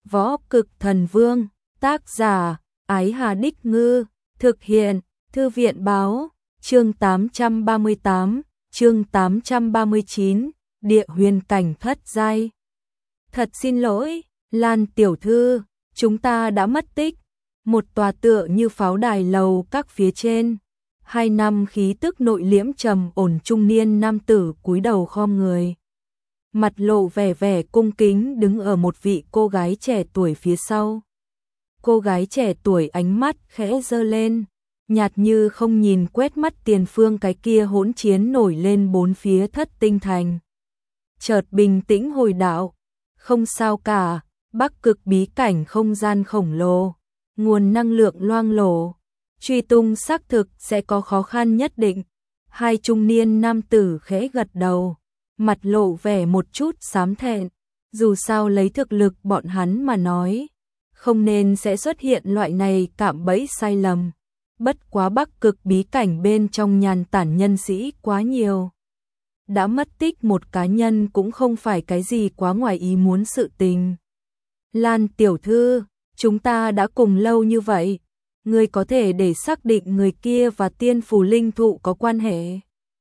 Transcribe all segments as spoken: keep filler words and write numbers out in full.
Võ Cực Thần Vương, tác giả, Ái Hà Đích Ngư, thực hiện, Thư viện Báo, chương tám trăm ba mươi tám, chương tám trăm ba mươi chín, địa huyền cảnh thất giai. Thật xin lỗi, Lan tiểu thư, chúng ta đã mất tích. Một tòa tựa như pháo đài lầu các phía trên. Hai năm khí tức nội liễm trầm ổn trung niên nam tử cúi đầu khom người. Mặt lộ vẻ vẻ cung kính đứng ở một vị cô gái trẻ tuổi phía sau. Cô gái trẻ tuổi ánh mắt khẽ giơ lên, nhạt như không nhìn quét mắt tiền phương cái kia hỗn chiến nổi lên bốn phía thất tinh thành. Chợt bình tĩnh hồi đạo, không sao cả, Bắc Cực bí cảnh không gian khổng lồ, nguồn năng lượng loang lổ, truy tung xác thực sẽ có khó khăn nhất định. Hai trung niên nam tử khẽ gật đầu, mặt lộ vẻ một chút xám thẹn, dù sao lấy thực lực bọn hắn mà nói, không nên sẽ xuất hiện loại này cạm bẫy sai lầm. Bất quá Bắc Cực bí cảnh bên trong nhàn tản nhân sĩ quá nhiều. Đã mất tích một cá nhân cũng không phải cái gì quá ngoài ý muốn sự tình. Lan tiểu thư, chúng ta đã cùng lâu như vậy, người có thể để xác định người kia và tiên phù linh thụ có quan hệ.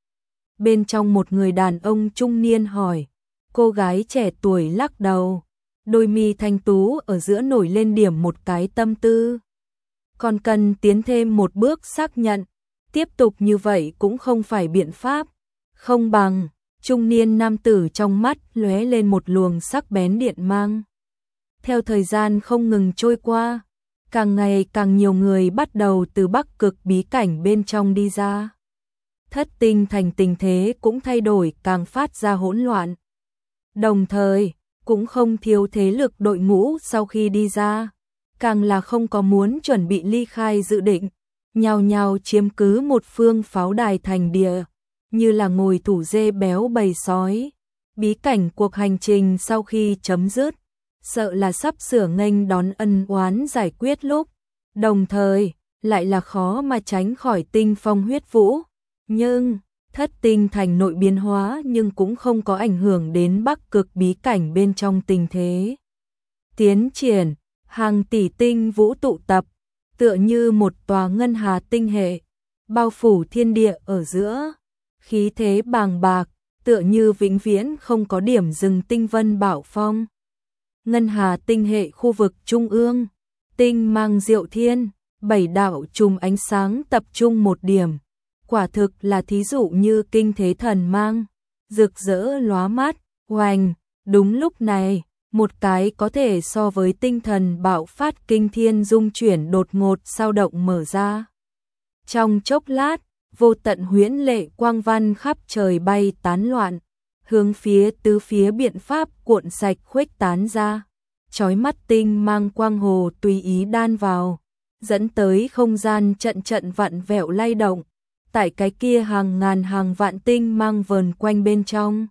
Bên trong một người đàn ông trung niên hỏi, cô gái trẻ tuổi lắc đầu, đôi mi thanh tú ở giữa nổi lên điểm một cái tâm tư. Còn cần tiến thêm một bước xác nhận, tiếp tục như vậy cũng không phải biện pháp, không bằng, trung niên nam tử trong mắt lóe lên một luồng sắc bén điện mang. Theo thời gian không ngừng trôi qua, càng ngày càng nhiều người bắt đầu từ Bắc Cực bí cảnh bên trong đi ra. Thất tinh thành tình thế cũng thay đổi càng phát ra hỗn loạn. Đồng thời, cũng không thiếu thế lực đội ngũ sau khi đi ra, càng là không có muốn chuẩn bị ly khai dự định, nhào nhào chiếm cứ một phương pháo đài thành địa, như là ngồi thủ dê béo bầy sói. Bí cảnh cuộc hành trình sau khi chấm dứt, sợ là sắp sửa nghênh đón ân oán giải quyết lúc, đồng thời, lại là khó mà tránh khỏi tinh phong huyết vũ. Nhưng, thất tinh thành nội biến hóa nhưng cũng không có ảnh hưởng đến Bắc Cực bí cảnh bên trong tình thế. Tiến triển, hàng tỷ tinh vũ tụ tập, tựa như một tòa ngân hà tinh hệ, bao phủ thiên địa ở giữa, khí thế bàng bạc, tựa như vĩnh viễn không có điểm dừng tinh vân bạo phong. Ngân hà tinh hệ khu vực trung ương, tinh mang diệu thiên, bảy đạo chùm ánh sáng tập trung một điểm, quả thực là thí dụ như kinh thế thần mang, rực rỡ lóa mắt, oanh. Đúng lúc này, một cái có thể so với tinh thần bạo phát kinh thiên dung chuyển đột ngột sao động mở ra. Trong chốc lát, vô tận huyễn lệ quang văn khắp trời bay tán loạn, hướng phía tứ phía biện pháp cuộn sạch khuếch tán ra, chói mắt tinh mang quang hồ tùy ý đan vào, dẫn tới không gian trận trận vặn vẹo lay động. Tại cái kia hàng ngàn hàng vạn tinh mang vờn quanh bên trong,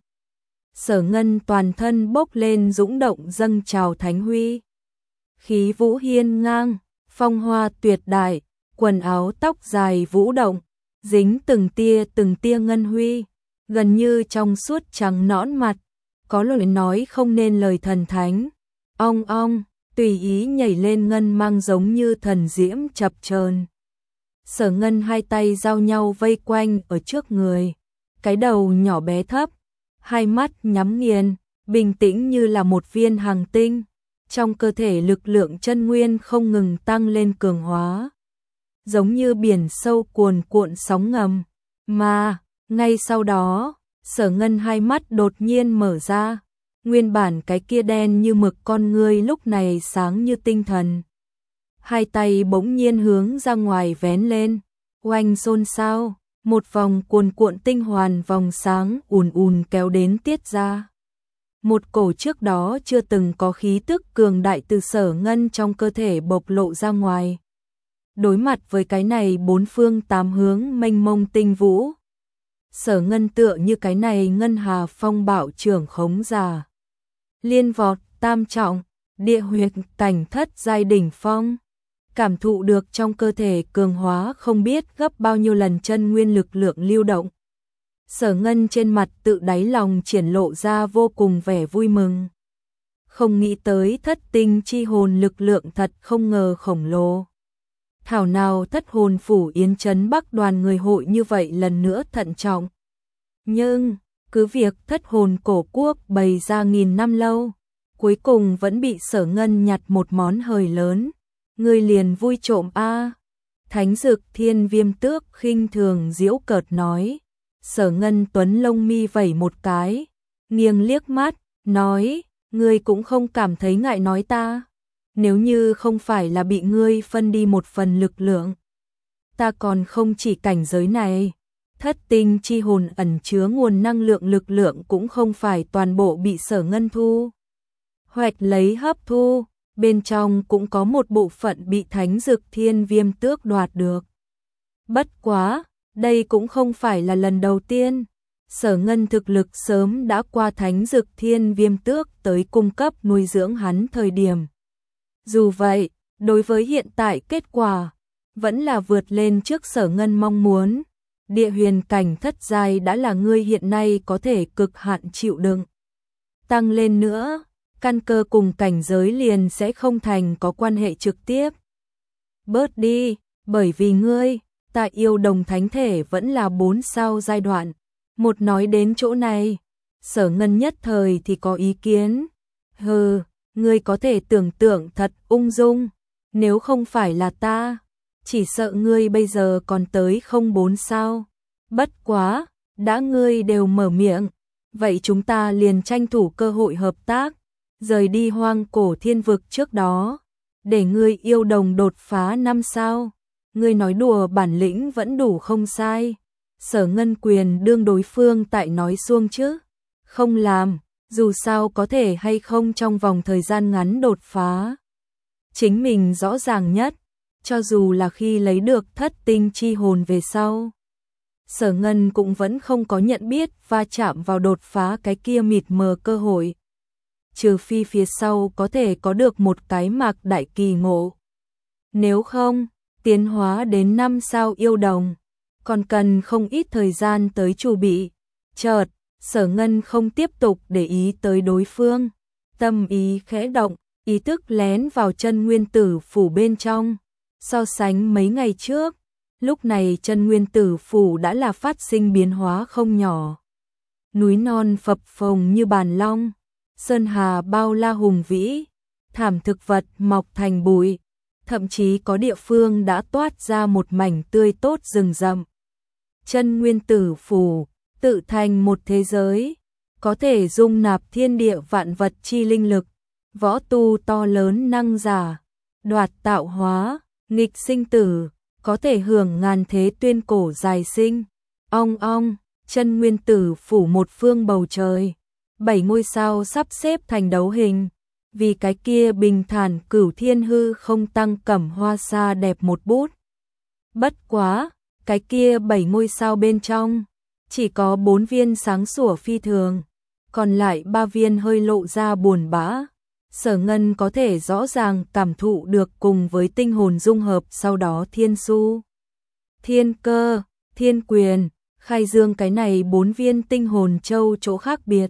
Sở Ngân toàn thân bốc lên dũng động dâng trào thánh huy. Khí vũ hiên ngang, phong hoa tuyệt đại, quần áo tóc dài vũ động, dính từng tia từng tia ngân huy, gần như trong suốt trắng nõn mặt, có lời nói không nên lời thần thánh. Ong ong, tùy ý nhảy lên ngân mang giống như thần diễm chập chờn. Sở Ngân hai tay giao nhau vây quanh ở trước người, cái đầu nhỏ bé thấp, hai mắt nhắm nghiền, bình tĩnh như là một viên hàng tinh, trong cơ thể lực lượng chân nguyên không ngừng tăng lên cường hóa, giống như biển sâu cuồn cuộn sóng ngầm. Mà, ngay sau đó, Sở Ngân hai mắt đột nhiên mở ra, nguyên bản cái kia đen như mực con ngươi lúc này sáng như tinh thần. Hai tay bỗng nhiên hướng ra ngoài vén lên, oanh xôn xao, một vòng cuồn cuộn tinh hoàn vòng sáng ùn ùn kéo đến tiết ra. Một cổ trước đó chưa từng có khí tức cường đại từ Sở Ngân trong cơ thể bộc lộ ra ngoài. Đối mặt với cái này bốn phương tám hướng mênh mông tinh vũ, Sở Ngân tựa như cái này ngân hà phong bạo trưởng khống giả. Liên vọt tam trọng, địa huyệt cảnh thất giai đỉnh phong. Cảm thụ được trong cơ thể cường hóa không biết gấp bao nhiêu lần chân nguyên lực lượng lưu động. Sở Ngân trên mặt tự đáy lòng triển lộ ra vô cùng vẻ vui mừng. không nghĩ tới thất tinh chi hồn lực lượng thật không ngờ khổng lồ. Thảo nào thất hồn phủ Yến Trấn Bắc đoàn người hội như vậy lần nữa thận trọng. Nhưng, cứ việc thất hồn cổ quốc bày ra nghìn năm lâu, cuối cùng vẫn bị Sở Ngân nhặt một món hời lớn. Người liền vui trộm a. Thánh Dực Thiên Viêm Tước khinh thường giễu cợt nói. Sở Ngân Tuấn lông mi vẩy một cái, nghiêng liếc mắt, nói, ngươi cũng không cảm thấy ngại nói ta. Nếu như không phải là bị ngươi phân đi một phần lực lượng, ta còn không chỉ cảnh giới này. Thất tinh chi hồn ẩn chứa nguồn năng lượng lực lượng cũng không phải toàn bộ bị Sở Ngân thu hoạch lấy hấp thu, bên trong cũng có một bộ phận bị Thánh Dực Thiên Viêm Tước đoạt được. Bất quá, đây cũng không phải là lần đầu tiên. Sở Ngân thực lực sớm đã qua Thánh Dực Thiên Viêm Tước tới cung cấp nuôi dưỡng hắn thời điểm. Dù vậy, đối với hiện tại kết quả, vẫn là vượt lên trước Sở Ngân mong muốn. Địa huyền cảnh thất giai đã là ngươi hiện nay có thể cực hạn chịu đựng. Tăng lên nữa, căn cơ cùng cảnh giới liền sẽ không thành có quan hệ trực tiếp. Bớt đi, bởi vì ngươi, ta yêu đồng thánh thể vẫn là bốn sao giai đoạn. Một nói đến chỗ này, Sở Ngân nhất thời thì có ý kiến. Hừ, ngươi có thể tưởng tượng thật ung dung, nếu không phải là ta, chỉ sợ ngươi bây giờ còn tới không bốn sao. Bất quá, đã ngươi đều mở miệng, vậy chúng ta liền tranh thủ cơ hội hợp tác, rời đi hoang cổ thiên vực trước đó, để ngươi yêu đồng đột phá năm sao. Ngươi nói đùa bản lĩnh vẫn đủ không sai. Sở Ngân quyền đương đối phương tại nói xuông chứ. Không làm, dù sao có thể hay không trong vòng thời gian ngắn đột phá. Chính mình rõ ràng nhất, cho dù là khi lấy được thất tinh chi hồn về sau. Sở Ngân cũng vẫn không có nhận biết va chạm vào đột phá cái kia mịt mờ cơ hội. Trừ phi phía sau có thể có được một cái mạc đại kỳ ngộ. Nếu không, tiến hóa đến năm sao yêu đồng, còn cần không ít thời gian tới chuẩn bị. Chợt, Sở Ngân không tiếp tục để ý tới đối phương, tâm ý khẽ động, ý thức lén vào chân nguyên tử phủ bên trong. So sánh mấy ngày trước, lúc này chân nguyên tử phủ đã là phát sinh biến hóa không nhỏ. Núi non phập phồng như bàn long, sơn hà bao la hùng vĩ, thảm thực vật mọc thành bụi, thậm chí có địa phương đã toát ra một mảnh tươi tốt rừng rậm. Chân nguyên tử phủ tự thành một thế giới, có thể dung nạp thiên địa vạn vật chi linh lực, võ tu to lớn năng giả, đoạt tạo hóa, nghịch sinh tử, có thể hưởng ngàn thế tuyên cổ dài sinh. Ong ong, chân nguyên tử phủ một phương bầu trời, bảy ngôi sao sắp xếp thành đấu hình, vì cái kia bình thản cửu thiên hư không tăng cẩm hoa xa đẹp một bút. Bất quá, cái kia bảy ngôi sao bên trong, chỉ có bốn viên sáng sủa phi thường, còn lại ba viên hơi lộ ra buồn bã. Sở Ngân có thể rõ ràng cảm thụ được cùng với tinh hồn dung hợp sau đó thiên su, thiên cơ, thiên quyền, khai dương cái này bốn viên tinh hồn châu chỗ khác biệt.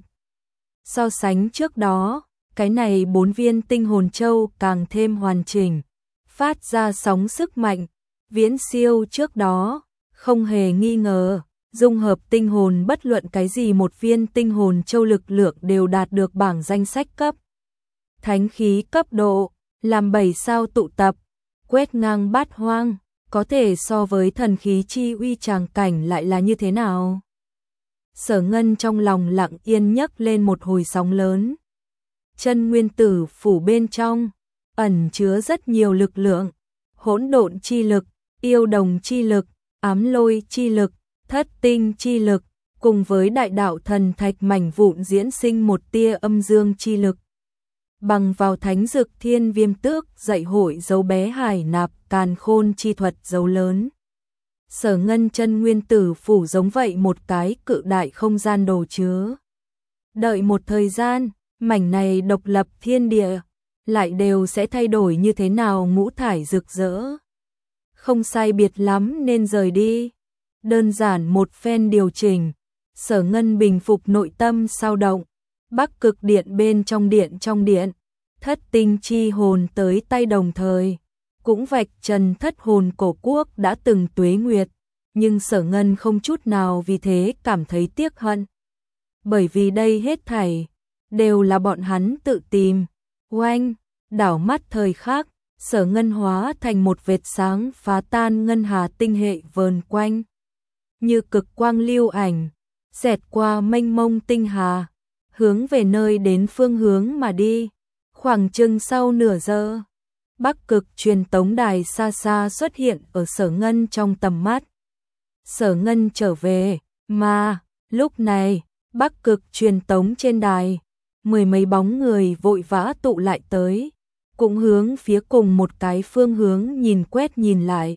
So sánh trước đó, cái này bốn viên tinh hồn châu càng thêm hoàn chỉnh, phát ra sóng sức mạnh, viễn siêu trước đó, không hề nghi ngờ, dung hợp tinh hồn bất luận cái gì một viên tinh hồn châu lực lượng đều đạt được bảng danh sách cấp. Thánh khí cấp độ, làm bảy sao tụ tập, quét ngang bát hoang, có thể so với thần khí chi uy tràng cảnh lại là như thế nào? Sở Ngân trong lòng lặng yên nhấc lên một hồi sóng lớn. Chân nguyên tử phủ bên trong, ẩn chứa rất nhiều lực lượng, hỗn độn chi lực, yêu đồng chi lực, ám lôi chi lực, thất tinh chi lực, cùng với đại đạo thần thạch mảnh vụn diễn sinh một tia âm dương chi lực. Bằng vào Thánh Dực Thiên Viêm Tước dạy hội dấu bé hải nạp càn khôn chi thuật dấu lớn. Sở Ngân chân nguyên tử phủ giống vậy một cái cự đại không gian đồ chứa. Đợi một thời gian, mảnh này độc lập thiên địa, lại đều sẽ thay đổi như thế nào ngũ thải rực rỡ. Không sai biệt lắm nên rời đi. Đơn giản một phen điều chỉnh, Sở Ngân bình phục nội tâm sao động. Bắc Cực Điện bên trong điện trong điện, thất tinh chi hồn tới tay đồng thời, cũng vạch trần thất hồn cổ quốc đã từng tuế nguyệt, nhưng Sở Ngân không chút nào vì thế cảm thấy tiếc hận. Bởi vì đây hết thảy đều là bọn hắn tự tìm. Oanh, đảo mắt thời khắc, Sở Ngân hóa thành một vệt sáng phá tan ngân hà tinh hệ vờn quanh, như cực quang lưu ảnh, xẹt qua mênh mông tinh hà, hướng về nơi đến phương hướng mà đi. Khoảng chừng sau nửa giờ, Bắc Cực truyền tống đài xa xa xuất hiện ở Sở Ngân trong tầm mắt. Sở Ngân trở về, mà lúc này, Bắc Cực truyền tống trên đài, mười mấy bóng người vội vã tụ lại tới, cũng hướng phía cùng một cái phương hướng nhìn quét nhìn lại.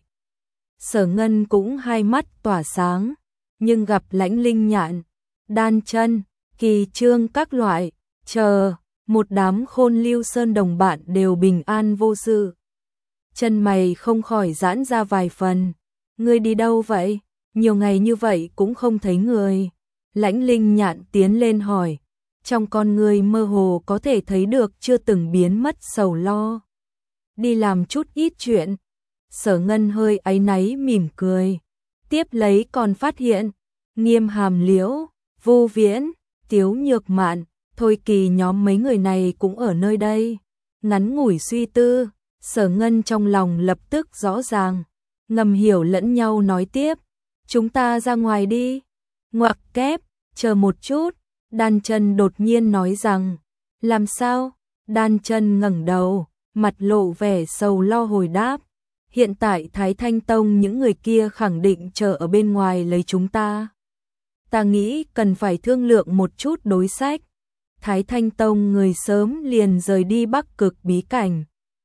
Sở Ngân cũng hai mắt tỏa sáng, nhưng gặp Lãnh Linh Nhạn, Đan Chân, Kỳ Trương các loại, chờ, một đám Khôn Lưu Sơn đồng bạn đều bình an vô sự. Chân mày không khỏi giãn ra vài phần. Ngươi đi đâu vậy? Nhiều ngày như vậy cũng không thấy người. Lãnh Linh Nhạn tiến lên hỏi, trong con người mơ hồ có thể thấy được chưa từng biến mất sầu lo. Đi làm chút ít chuyện. Sở Ngân hơi áy náy mỉm cười. Tiếp lấy còn phát hiện, Nghiêm Hàm Liễu, Vu Viễn, Tiếu Nhược Mạn, Thôi Kỳ nhóm mấy người này cũng ở nơi đây. Ngắn ngủi suy tư, Sở Ngân trong lòng lập tức rõ ràng, ngầm hiểu lẫn nhau nói tiếp, chúng ta ra ngoài đi. Ngoặc kép, chờ một chút, Đan Chân đột nhiên nói rằng, làm sao? Đan Chân ngẩng đầu, mặt lộ vẻ sầu lo hồi đáp, hiện tại Thái Thanh Tông những người kia khẳng định chờ ở bên ngoài lấy chúng ta. Ta nghĩ cần phải thương lượng một chút đối sách. Thái Thanh Tông người sớm liền rời đi Bắc Cực bí cảnh.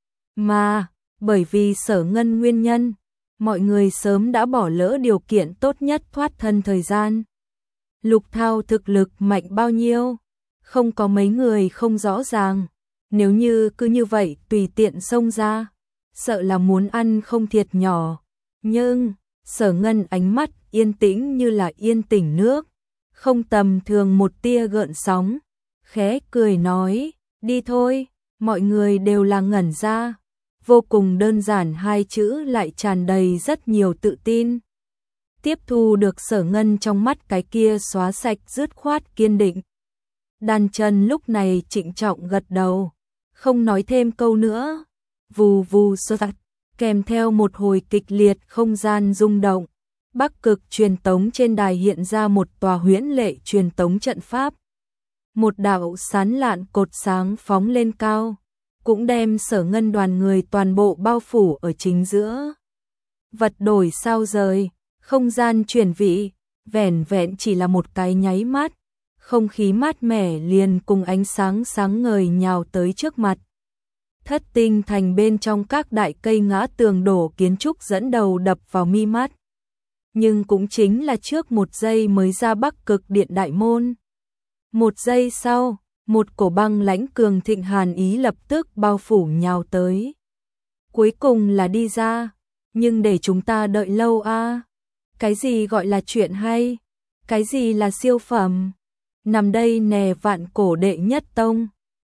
Mà, bởi vì Sở Ngân nguyên nhân, mọi người sớm đã bỏ lỡ điều kiện tốt nhất thoát thân thời gian. Lục Thao thực lực mạnh bao nhiêu? Không có mấy người không rõ ràng. Nếu như cứ như vậy tùy tiện xông ra, sợ là muốn ăn không thiệt nhỏ. Nhưng, Sở Ngân ánh mắt yên tĩnh như là yên tĩnh nước, không tầm thường một tia gợn sóng. Khẽ cười nói, đi thôi, mọi người đều là ngẩn ra. Vô cùng đơn giản hai chữ lại tràn đầy rất nhiều tự tin. Tiếp thu được Sở Ngân trong mắt cái kia xóa sạch dứt khoát kiên định. Đan Chân lúc này trịnh trọng gật đầu, không nói thêm câu nữa. Vù vù sơ sạch, kèm theo một hồi kịch liệt không gian rung động. Bắc Cực truyền tống trên đài hiện ra một tòa huyễn lệ truyền tống trận pháp. Một đạo sán lạn cột sáng phóng lên cao, cũng đem Sở Ngân đoàn người toàn bộ bao phủ ở chính giữa. Vật đổi sao rời, không gian chuyển vị, vẻn vẹn chỉ là một cái nháy mắt, không khí mát mẻ liền cùng ánh sáng sáng ngời nhào tới trước mặt. Thất tinh thành bên trong các đại cây ngã tường đổ kiến trúc dẫn đầu đập vào mi mắt. Nhưng cũng chính là trước một giây mới ra Bắc Cực điện đại môn. Một giây sau, một cổ băng lãnh cường thịnh hàn ý lập tức bao phủ nhào tới. Cuối cùng là đi ra, nhưng để chúng ta đợi lâu a. À? Cái gì gọi là chuyện hay? Cái gì là siêu phẩm? Nằm đây nè vạn cổ đệ nhất tông,